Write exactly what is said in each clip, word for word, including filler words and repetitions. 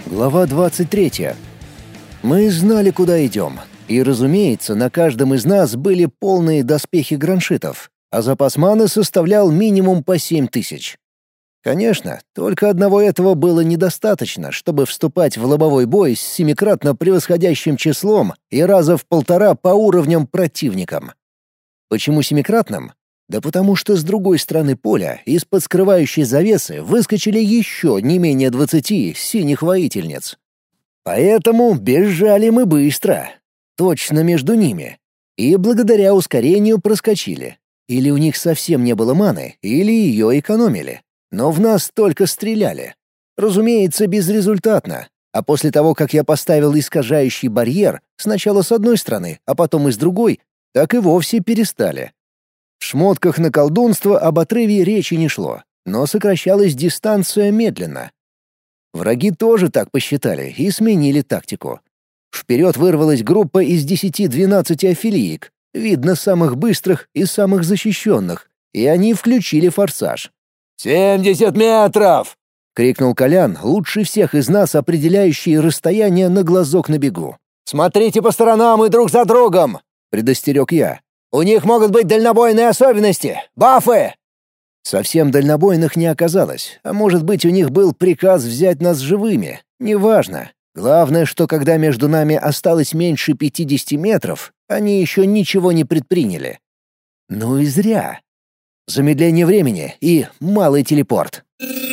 Глава двадцать третья. Мы знали, куда идем. И, разумеется, на каждом из нас были полные доспехи граншитов, а запас маны составлял минимум по семь тысяч. Конечно, только одного этого было недостаточно, чтобы вступать в лобовой бой с семикратно превосходящим числом и раза в полтора по уровням противникам. Почему семикратным? Да потому что с другой стороны поля из-под скрывающей завесы выскочили еще не менее двадцати синих воительниц. Поэтому бежали мы быстро, точно между ними, и благодаря ускорению проскочили. Или у них совсем не было маны, или ее экономили. Но в нас только стреляли. Разумеется, безрезультатно. А после того, как я поставил искажающий барьер, сначала с одной стороны, а потом и с другой, так и вовсе перестали. В шмотках на колдунство об отрыве речи не шло, но сокращалась дистанция медленно. Враги тоже так посчитали и сменили тактику. Вперед вырвалась группа из десяти-двенадцати афилиек, видно, самых быстрых и самых защищенных, и они включили форсаж. «Семьдесят метров!» — крикнул Колян, лучший всех из нас определяющий расстояние на глазок на бегу. «Смотрите по сторонам и друг за другом!» — предостерег я. «У них могут быть дальнобойные особенности! Бафы!» Совсем дальнобойных не оказалось, а может быть, у них был приказ взять нас живыми. Неважно. Главное, что когда между нами осталось меньше пятидесяти метров, они еще ничего не предприняли. Ну и зря. Замедление времени и малый телепорт.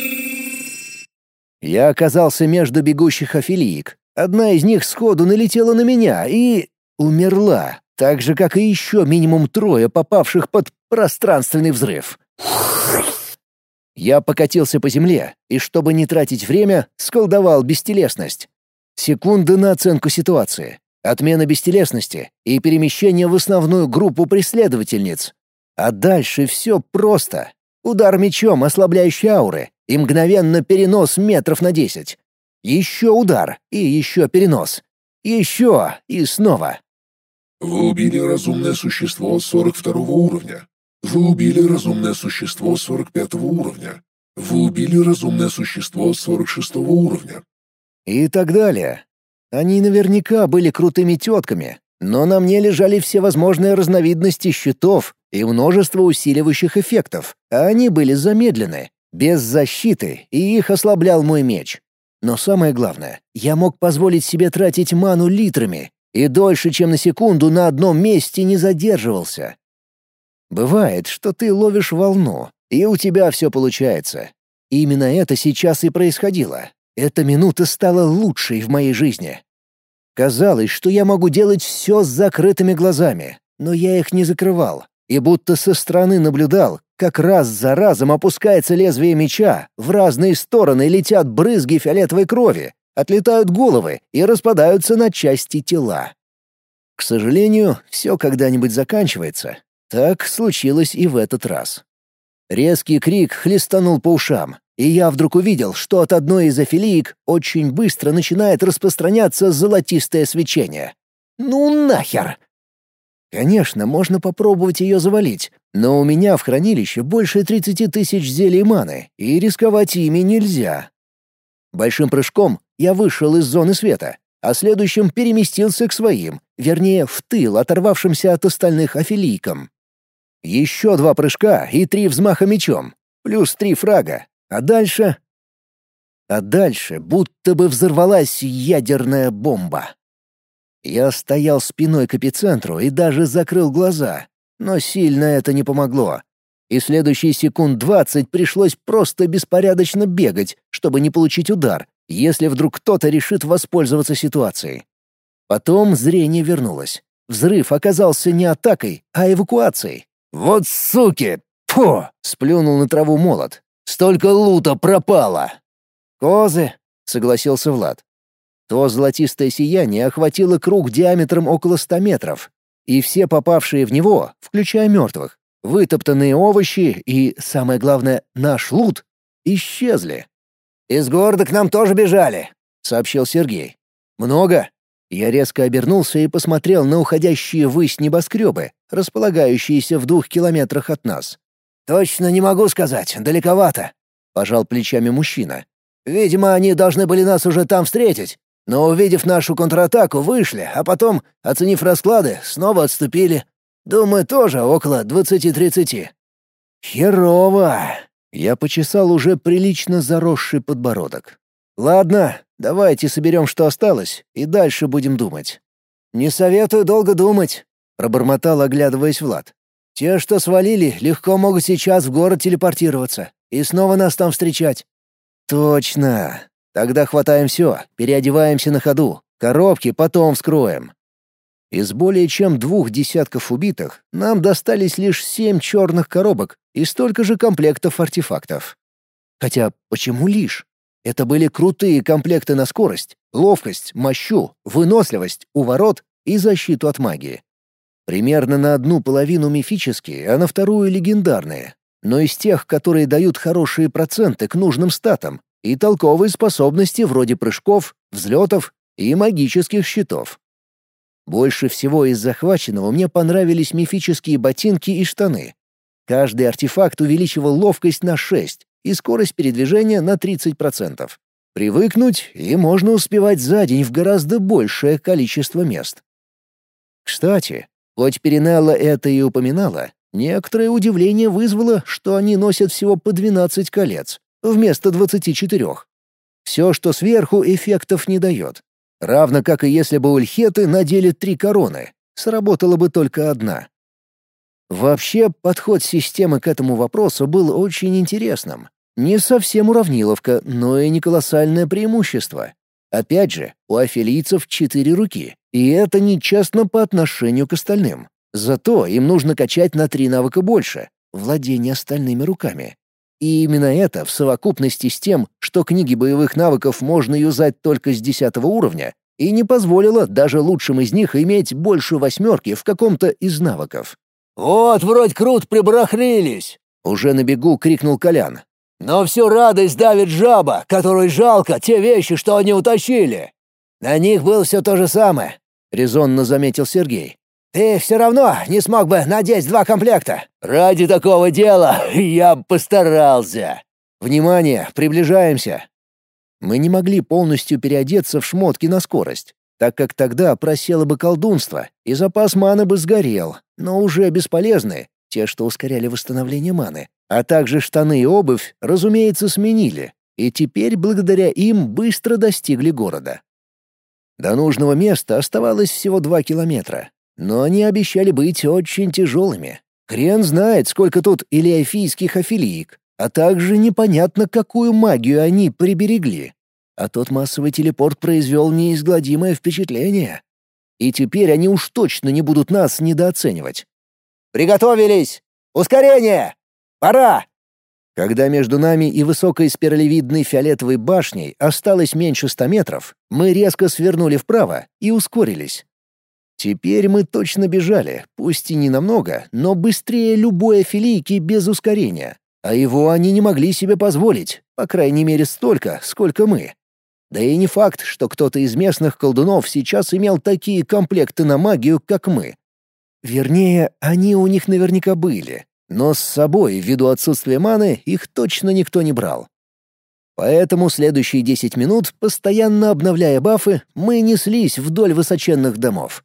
Я оказался между бегущих афилиек. Одна из них сходу налетела на меня и... умерла, так же, как и еще минимум трое попавших под пространственный взрыв. Я покатился по земле и, чтобы не тратить время, сколдовал бестелесность. Секунды на оценку ситуации, отмена бестелесности и перемещение в основную группу преследовательниц. А дальше все просто. Удар мечом, ослабляющий ауры, и мгновенно перенос метров на десять. Еще удар и еще перенос. Еще и снова. Вы убили разумное существо сорок второго уровня. Вы убили разумное существо сорок пятого уровня. Вы убили разумное существо сорок шестого уровня. И так далее. Они наверняка были крутыми тетками, но на мне лежали всевозможные разновидности щитов и множество усиливающих эффектов, а они были замедлены, без защиты, и их ослаблял мой меч. Но самое главное, я мог позволить себе тратить ману литрами и дольше, чем на секунду, на одном месте не задерживался. Бывает, что ты ловишь волну, и у тебя все получается. Именно это сейчас и происходило. Эта минута стала лучшей в моей жизни. Казалось, что я могу делать все с закрытыми глазами, но я их не закрывал, и будто со стороны наблюдал, как раз за разом опускается лезвие меча, в разные стороны летят брызги фиолетовой крови, отлетают головы и распадаются на части тела. К сожалению, все когда-нибудь заканчивается. Так случилось и в этот раз. Резкий крик хлестанул по ушам, и я вдруг увидел, что от одной из афилиек очень быстро начинает распространяться золотистое свечение. Ну нахер! Конечно, можно попробовать ее завалить, но у меня в хранилище больше тридцати тысяч зелий маны, и рисковать ими нельзя. Большим прыжком я вышел из зоны света, а следующим переместился к своим, вернее, в тыл оторвавшимся от остальных афилийкам. Еще два прыжка и три взмаха мечом, плюс три фрага. А дальше... А дальше будто бы взорвалась ядерная бомба. Я стоял спиной к эпицентру и даже закрыл глаза, но сильно это не помогло. И следующие секунд двадцать пришлось просто беспорядочно бегать, чтобы не получить удар, если вдруг кто-то решит воспользоваться ситуацией. Потом зрение вернулось. Взрыв оказался не атакой, а эвакуацией. «Вот суки! Фу!» — сплюнул на траву молот. «Столько лута пропало!» «Козы!» — согласился Влад. То золотистое сияние охватило круг диаметром около ста метров, и все попавшие в него, включая мертвых, вытоптанные овощи и, самое главное, наш лут, исчезли. «Из города к нам тоже бежали», — сообщил Сергей. «Много?» Я резко обернулся и посмотрел на уходящие ввысь небоскребы, располагающиеся в двух километрах от нас. «Точно не могу сказать, далековато», — пожал плечами мужчина. Видимо, они должны были нас уже там встретить. Но, увидев нашу контратаку, вышли, а потом, оценив расклады, снова отступили. Думаю, тоже около двадцати-тридцати. Херово. Я почесал уже прилично заросший подбородок. Ладно, давайте соберем, что осталось, и дальше будем думать. Не советую долго думать, пробормотал, оглядываясь Влад. Те, что свалили, легко могут сейчас в город телепортироваться и снова нас там встречать. Точно. Тогда хватаем все, переодеваемся на ходу. Коробки потом вскроем. Из более чем двух десятков убитых нам достались лишь семь черных коробок и столько же комплектов артефактов. Хотя почему лишь? Это были крутые комплекты на скорость, ловкость, мощу, выносливость, уворот и защиту от магии. Примерно на одну половину мифические, а на вторую легендарные. Но из тех, которые дают хорошие проценты к нужным статам и толковые способности вроде прыжков, взлетов и магических щитов. Больше всего из захваченного мне понравились мифические ботинки и штаны. Каждый артефакт увеличивал ловкость на шесть и скорость передвижения на тридцать процентов. Привыкнуть, и можно успевать за день в гораздо большее количество мест. Кстати, хоть Перинелла это и упоминала, некоторое удивление вызвало, что они носят всего по двенадцать колец, вместо двадцати четырёх. Все, что сверху, эффектов не дает. Равно как и если бы ульхеты надели три короны, сработала бы только одна. Вообще, подход системы к этому вопросу был очень интересным. Не совсем уравниловка, но и не колоссальное преимущество. Опять же, у афилийцев четыре руки, и это нечестно по отношению к остальным. Зато им нужно качать на три навыка больше — владение остальными руками. И именно это в совокупности с тем, что книги боевых навыков можно юзать только с десятого уровня, и не позволило даже лучшим из них иметь больше восьмерки в каком-то из навыков. «Вот, вроде круто прибарахлились!» — уже на бегу крикнул Колян. «Но всю радость давит жаба, которой жалко те вещи, что они утащили. На них было все то же самое», — резонно заметил Сергей. «Ты все равно не смог бы надеть два комплекта. Ради такого дела я бы постарался». «Внимание, приближаемся!» Мы не могли полностью переодеться в шмотки на скорость, так как тогда просело бы колдунство, и запас маны бы сгорел, но уже бесполезны, те, что ускоряли восстановление маны, а также штаны и обувь, разумеется, сменили, и теперь благодаря им быстро достигли города. До нужного места оставалось всего два километра. Но они обещали быть очень тяжелыми. Хрен знает, сколько тут илиафийских афилиек, а также непонятно, какую магию они приберегли. А тот массовый телепорт произвел неизгладимое впечатление. И теперь они уж точно не будут нас недооценивать. «Приготовились! Ускорение! Пора!» Когда между нами и высокой спиралевидной фиолетовой башней осталось меньше ста метров, мы резко свернули вправо и ускорились. Теперь мы точно бежали, пусть и не намного, но быстрее любой афилийки без ускорения. А его они не могли себе позволить, по крайней мере столько, сколько мы. Да и не факт, что кто-то из местных колдунов сейчас имел такие комплекты на магию, как мы. Вернее, они у них наверняка были, но с собой, ввиду отсутствия маны, их точно никто не брал. Поэтому следующие десять минут, постоянно обновляя бафы, мы неслись вдоль высоченных домов.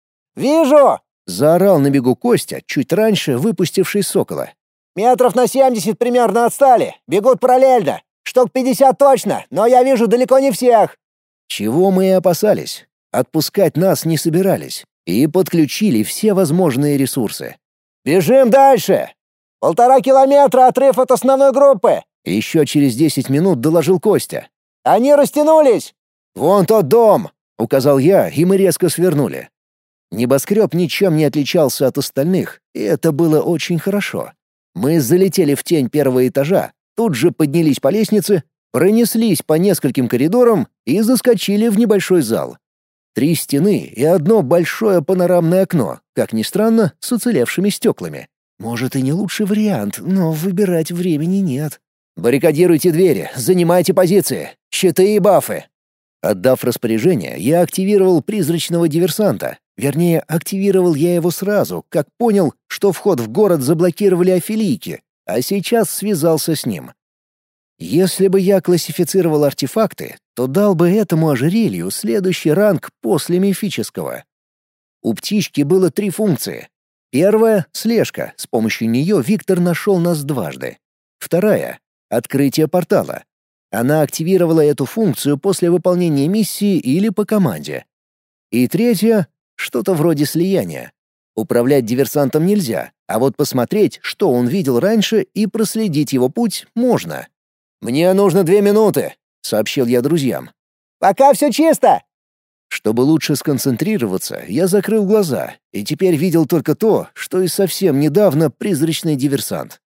«Вижу!» — заорал на бегу Костя, чуть раньше выпустивший сокола. «Метров на семьдесят примерно отстали. Бегут параллельно. Штук пятьдесят точно, но я вижу далеко не всех». Чего мы и опасались. Отпускать нас не собирались. И подключили все возможные ресурсы. «Бежим дальше! Полтора километра отрыв от основной группы!» Еще через десять минут доложил Костя. «Они растянулись!» «Вон тот дом!» — указал я, и мы резко свернули. Небоскреб ничем не отличался от остальных, и это было очень хорошо. Мы залетели в тень первого этажа, тут же поднялись по лестнице, пронеслись по нескольким коридорам и заскочили в небольшой зал. Три стены и одно большое панорамное окно, как ни странно, с уцелевшими стеклами. Может, и не лучший вариант, но выбирать времени нет. «Баррикадируйте двери, занимайте позиции, щиты и бафы». Отдав распоряжение, я активировал призрачного диверсанта. Вернее, активировал я его сразу, как понял, что вход в город заблокировали афилийки, а сейчас связался с ним. Если бы я классифицировал артефакты, то дал бы этому ожерелью следующий ранг после мифического. У птички было три функции. Первая — слежка, с помощью нее Виктор нашел нас дважды. Вторая — открытие портала. Она активировала эту функцию после выполнения миссии или по команде. И третья — что-то вроде слияния. Управлять диверсантом нельзя, а вот посмотреть, что он видел раньше, и проследить его путь можно. «Мне нужно две минуты», — сообщил я друзьям. «Пока все чисто!» Чтобы лучше сконцентрироваться, я закрыл глаза и теперь видел только то, что и совсем недавно призрачный диверсант.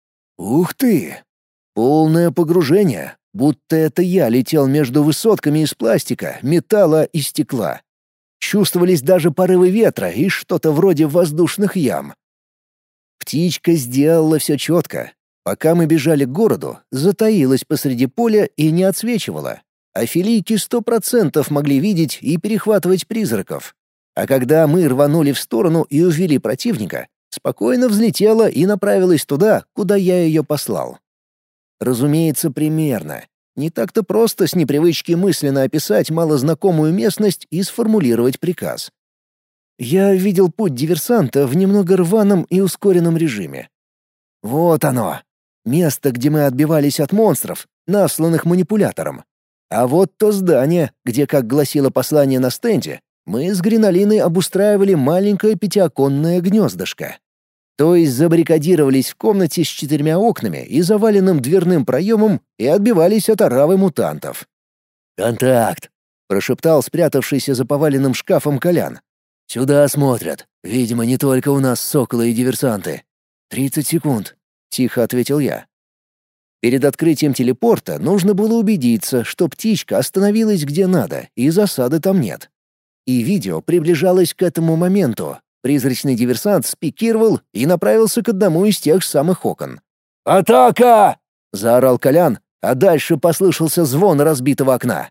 Ух ты! Полное погружение, будто это я летел между высотками из пластика, металла и стекла. Чувствовались даже порывы ветра и что-то вроде воздушных ям. Птичка сделала все четко. Пока мы бежали к городу, затаилась посреди поля и не отсвечивала. А филийки сто процентов могли видеть и перехватывать призраков. А когда мы рванули в сторону и увели противника, спокойно взлетела и направилась туда, куда я ее послал. Разумеется, примерно. Не так-то просто с непривычки мысленно описать малознакомую местность и сформулировать приказ. Я видел путь диверсанта в немного рваном и ускоренном режиме. Вот оно. Место, где мы отбивались от монстров, насланных манипулятором. А вот то здание, где, как гласило послание на стенде, мы с Гринолиной обустраивали маленькое пятиоконное гнездышко. То есть забаррикадировались в комнате с четырьмя окнами и заваленным дверным проемом и отбивались от оравы мутантов. «Контакт!» — прошептал спрятавшийся за поваленным шкафом Колян. «Сюда смотрят. Видимо, не только у нас соколы и диверсанты. «Тридцать секунд», — тихо ответил я. Перед открытием телепорта нужно было убедиться, что птичка остановилась где надо, и засады там нет. И видео приближалось к этому моменту. Призрачный диверсант спикировал и направился к одному из тех самых окон. «Атака!» — заорал Колян, а дальше послышался звон разбитого окна.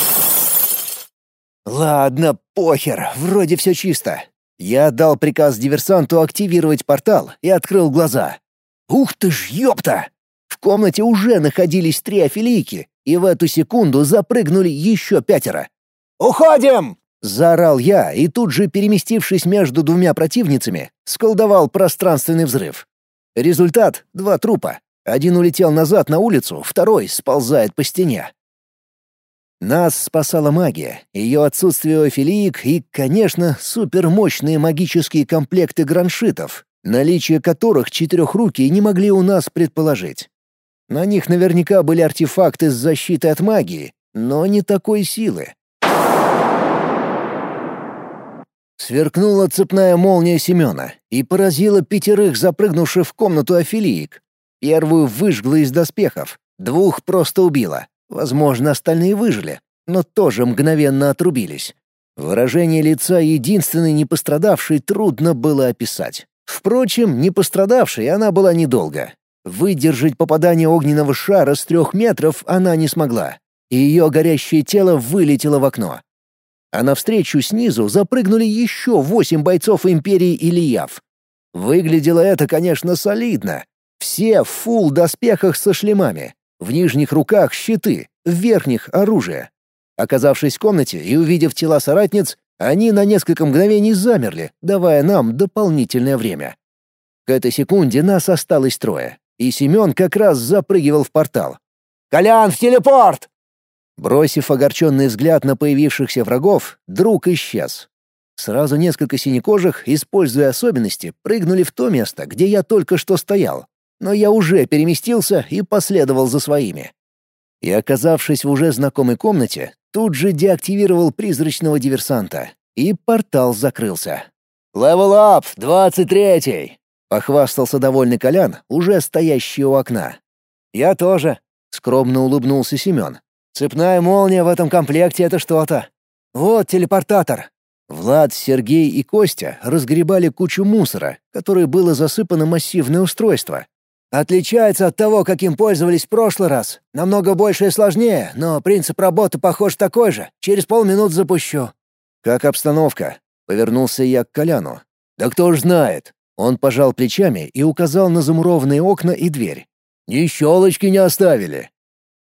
«Ладно, похер, вроде все чисто». Я отдал приказ диверсанту активировать портал и открыл глаза. «Ух ты ж, ёпта!» В комнате уже находились три афилийки, и в эту секунду запрыгнули еще пятеро. «Уходим!» — заорал я, и тут же, переместившись между двумя противницами, сколдовал пространственный взрыв. Результат — два трупа. Один улетел назад на улицу, второй сползает по стене. Нас спасала магия, ее отсутствие у афилиек и, конечно, супермощные магические комплекты граншитов, наличие которых четырехрукие не могли у нас предположить. На них наверняка были артефакты с защитой от магии, но не такой силы. Сверкнула цепная молния Семена и поразила пятерых запрыгнувших в комнату афилиек. Первую выжгла из доспехов, двух просто убила. Возможно, остальные выжили, но тоже мгновенно отрубились. Выражение лица единственной не пострадавшей трудно было описать. Впрочем, не пострадавшей она была недолго. Выдержать попадание огненного шара с трех метров она не смогла, и ее горящее тело вылетело в окно. А навстречу снизу запрыгнули еще восемь бойцов Империи Ильяв. Выглядело это, конечно, солидно. Все в фулл-доспехах со шлемами. В нижних руках щиты, в верхних — оружие. Оказавшись в комнате и увидев тела соратниц, они на несколько мгновений замерли, давая нам дополнительное время. К этой секунде нас осталось трое, и Семен как раз запрыгивал в портал. «Колян, в телепорт!» Бросив огорченный взгляд на появившихся врагов, друг исчез. Сразу несколько синекожих, используя особенности, прыгнули в то место, где я только что стоял. Но я уже переместился и последовал за своими. И, оказавшись в уже знакомой комнате, тут же деактивировал призрачного диверсанта, и портал закрылся. «Левел ап, двадцать третий!» — похвастался довольный Колян, уже стоящий у окна. «Я тоже», — скромно улыбнулся Семен. «Цепная молния в этом комплекте — это что-то. Вот телепортатор». Влад, Сергей и Костя разгребали кучу мусора, которой было засыпано массивное устройство. «Отличается от того, каким пользовались в прошлый раз. Намного больше и сложнее, но принцип работы, похож, такой же. Через полминут запущу». «Как обстановка?» — повернулся я к Коляну. «Да кто ж знает». Он пожал плечами и указал на замурованные окна и дверь. «Ни щелочки не оставили».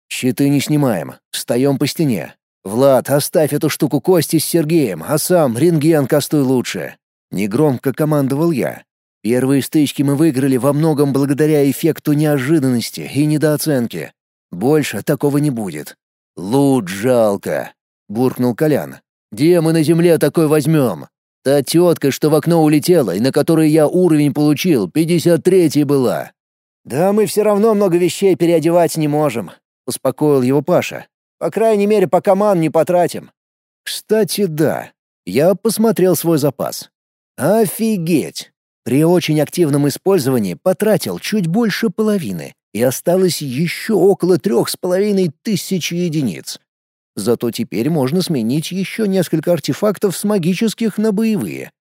Щиты не снимаем, встаем по стене. Влад, оставь эту штуку Кости с Сергеем, а сам рентген кастуй лучше. Негромко командовал я. Первые стычки мы выиграли во многом благодаря эффекту неожиданности и недооценки. Больше такого не будет. Лут жалко, буркнул Колян. Где мы на земле такой возьмем? Та тетка, что в окно улетела и на которой я уровень получил, пятьдесят третья была. Да мы все равно много вещей переодевать не можем, успокоил его Паша. По крайней мере, пока ман не потратим. Кстати, да. Я посмотрел свой запас. Офигеть! При очень активном использовании потратил чуть больше половины, и осталось еще около трех с половиной тысяч единиц. Зато теперь можно сменить еще несколько артефактов с магических на боевые.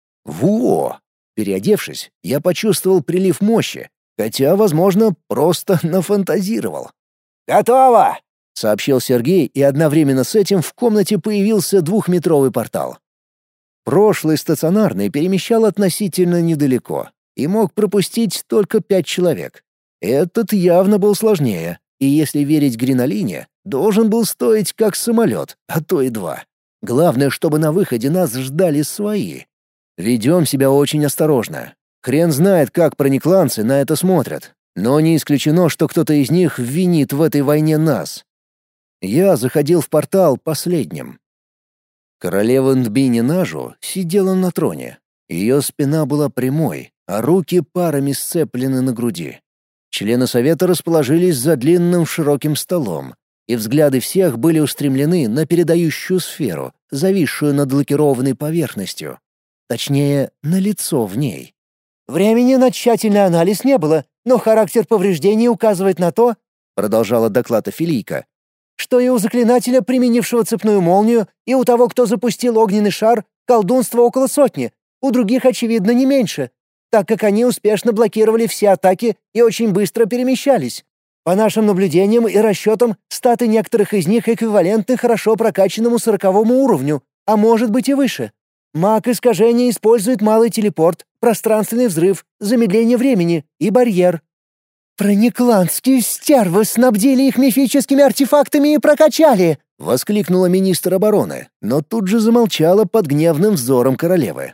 Во! Переодевшись, я почувствовал прилив мощи, хотя, возможно, просто нафантазировал. «Готово!» — сообщил Сергей, и одновременно с этим в комнате появился двухметровый портал. Прошлый стационарный перемещал относительно недалеко и мог пропустить только пять человек. Этот явно был сложнее, и если верить Гринолине, должен был стоить как самолет, а то и два. Главное, чтобы на выходе нас ждали свои. Ведем себя очень осторожно. Хрен знает, как проникланцы на это смотрят, но не исключено, что кто-то из них винит в этой войне нас. Я заходил в портал последним. Королева Нбини Нажу сидела на троне. Ее спина была прямой, а руки парами сцеплены на груди. Члены совета расположились за длинным широким столом, и взгляды всех были устремлены на передающую сферу, зависшую над лакированной поверхностью. Точнее, на лицо в ней. «Времени на тщательный анализ не было, но характер повреждений указывает на то, — продолжала доклад Офелийка, — что и у заклинателя, применившего цепную молнию, и у того, кто запустил огненный шар, колдунства около сотни, у других, очевидно, не меньше, так как они успешно блокировали все атаки и очень быстро перемещались. По нашим наблюдениям и расчетам, статы некоторых из них эквивалентны хорошо прокачанному сороковому уровню, а может быть и выше. Маг искажения использует малый телепорт, пространственный взрыв, замедление времени и барьер. «Проникландские стервы снабдили их мифическими артефактами и прокачали!» — воскликнула министр обороны, но тут же замолчала под гневным взором королевы.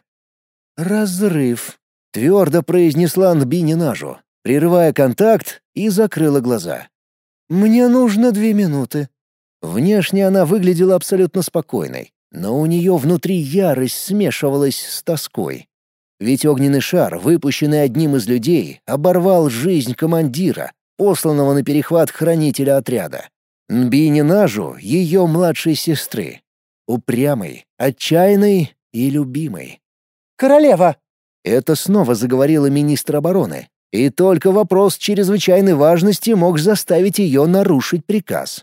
«Разрыв», — твердо произнесла Нбини Нажу, прерывая контакт, и закрыла глаза. «Мне нужно две минуты». Внешне она выглядела абсолютно спокойной, но у нее внутри ярость смешивалась с тоской. Ведь огненный шар, выпущенный одним из людей, оборвал жизнь командира, посланного на перехват хранителя отряда. Нбини Нажу — ее младшей сестры. Упрямой, отчаянной и любимой. «Королева!» — это снова заговорила министр обороны. И только вопрос чрезвычайной важности мог заставить ее нарушить приказ.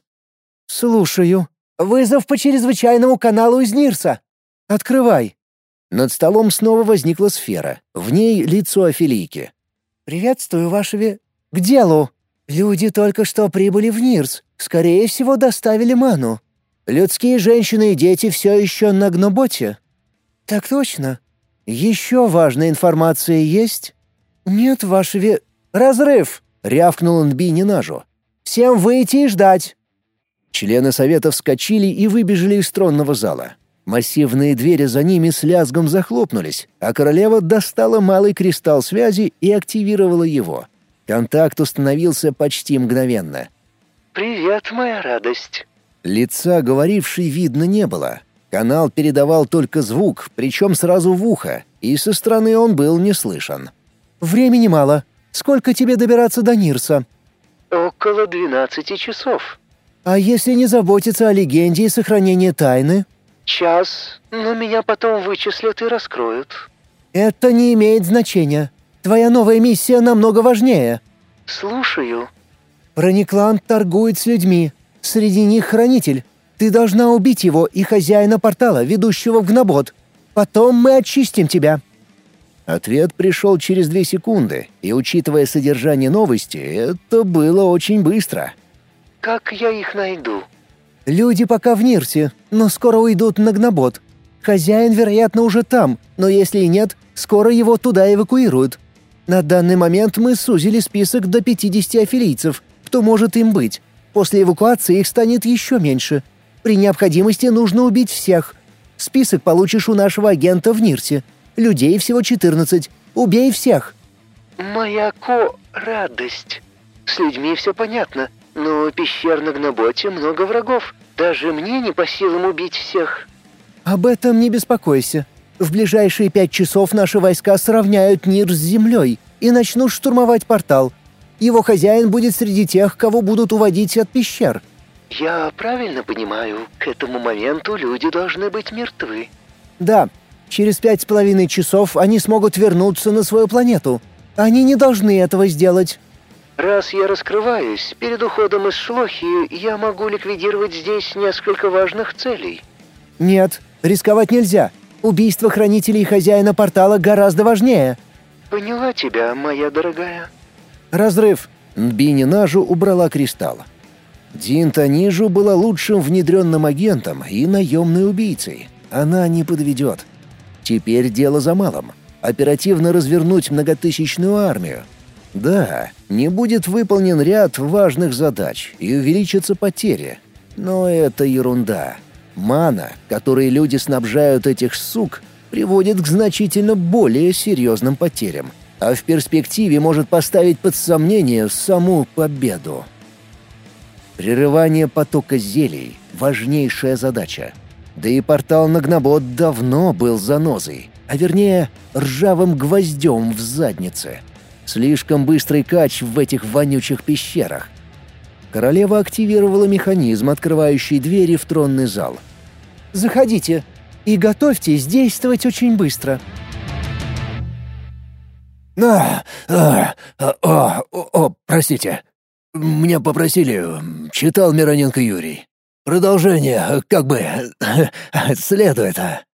«Слушаю. Вызов по чрезвычайному каналу из Нирса. Открывай». Над столом снова возникла сфера. В ней лицо Офелийки. «Приветствую, ваше ве... К делу. Люди только что прибыли в Нирс. Скорее всего, доставили ману. Людские женщины и дети все еще на Гноботе». «Так точно. Еще важная информация есть?» «Нет, ваше ве... Разрыв!» — рявкнул Нбини Нажу. «Всем выйти и ждать!» Члены совета вскочили и выбежали из тронного зала. Массивные двери за ними с лязгом захлопнулись, а королева достала малый кристалл связи и активировала его. Контакт установился почти мгновенно. «Привет, моя радость». Лица говорившей видно не было. Канал передавал только звук, причем сразу в ухо, и со стороны он был не слышен. «Времени мало. Сколько тебе добираться до Нирса?» «Около двенадцати часов». «А если не заботиться о легенде и сохранении тайны?» «Час, но меня потом вычислят и раскроют». «Это не имеет значения. Твоя новая миссия намного важнее». «Слушаю». «Проникланд торгует с людьми. Среди них хранитель. Ты должна убить его и хозяина портала, ведущего в Гнобот. Потом мы очистим тебя». Ответ пришел через две секунды, и, учитывая содержание новости, это было очень быстро. «Как я их найду?» «Люди пока в Нирсе, но скоро уйдут на Гнобот. Хозяин, вероятно, уже там, но если и нет, скоро его туда эвакуируют. На данный момент мы сузили список до пятидесяти афилийцев, кто может им быть. После эвакуации их станет еще меньше. При необходимости нужно убить всех. Список получишь у нашего агента в Нирте. Людей всего четырнадцать. Убей всех». «Моя ко... радость. С людьми все понятно, но в пещерном гноботе много врагов. Даже мне не по силам убить всех». «Об этом не беспокойся. В ближайшие пять часов наши войска сравняют Нир с землей и начнут штурмовать портал. Его хозяин будет среди тех, кого будут уводить от пещер». «Я правильно понимаю, к этому моменту люди должны быть мертвы?» «Да. Через пять с половиной часов они смогут вернуться на свою планету. Они не должны этого сделать». «Раз я раскрываюсь, перед уходом из Шлохи я могу ликвидировать здесь несколько важных целей». «Нет, рисковать нельзя. Убийство хранителей и хозяина портала гораздо важнее». «Поняла тебя, моя дорогая». «Разрыв». Нбини Нажу убрала кристалл. Дин Танижу была лучшим внедренным агентом и наемной убийцей. Она не подведет. Теперь дело за малым. Оперативно развернуть многотысячную армию. Да, не будет выполнен ряд важных задач и увеличатся потери. Но это ерунда. Мана, которой люди снабжают этих сук, приводит к значительно более серьезным потерям, а в перспективе может поставить под сомнение саму победу. Прерывание потока зелий — важнейшая задача. Да и портал на Гнобот давно был занозой, а вернее, ржавым гвоздем в заднице. Слишком быстрый кач в этих вонючих пещерах. Королева активировала механизм, открывающий двери в тронный зал. «Заходите и готовьтесь действовать очень быстро». «А, а, а, а, о, о, простите. Меня попросили, читал Мироненко Юрий. Продолжение, как бы, следует.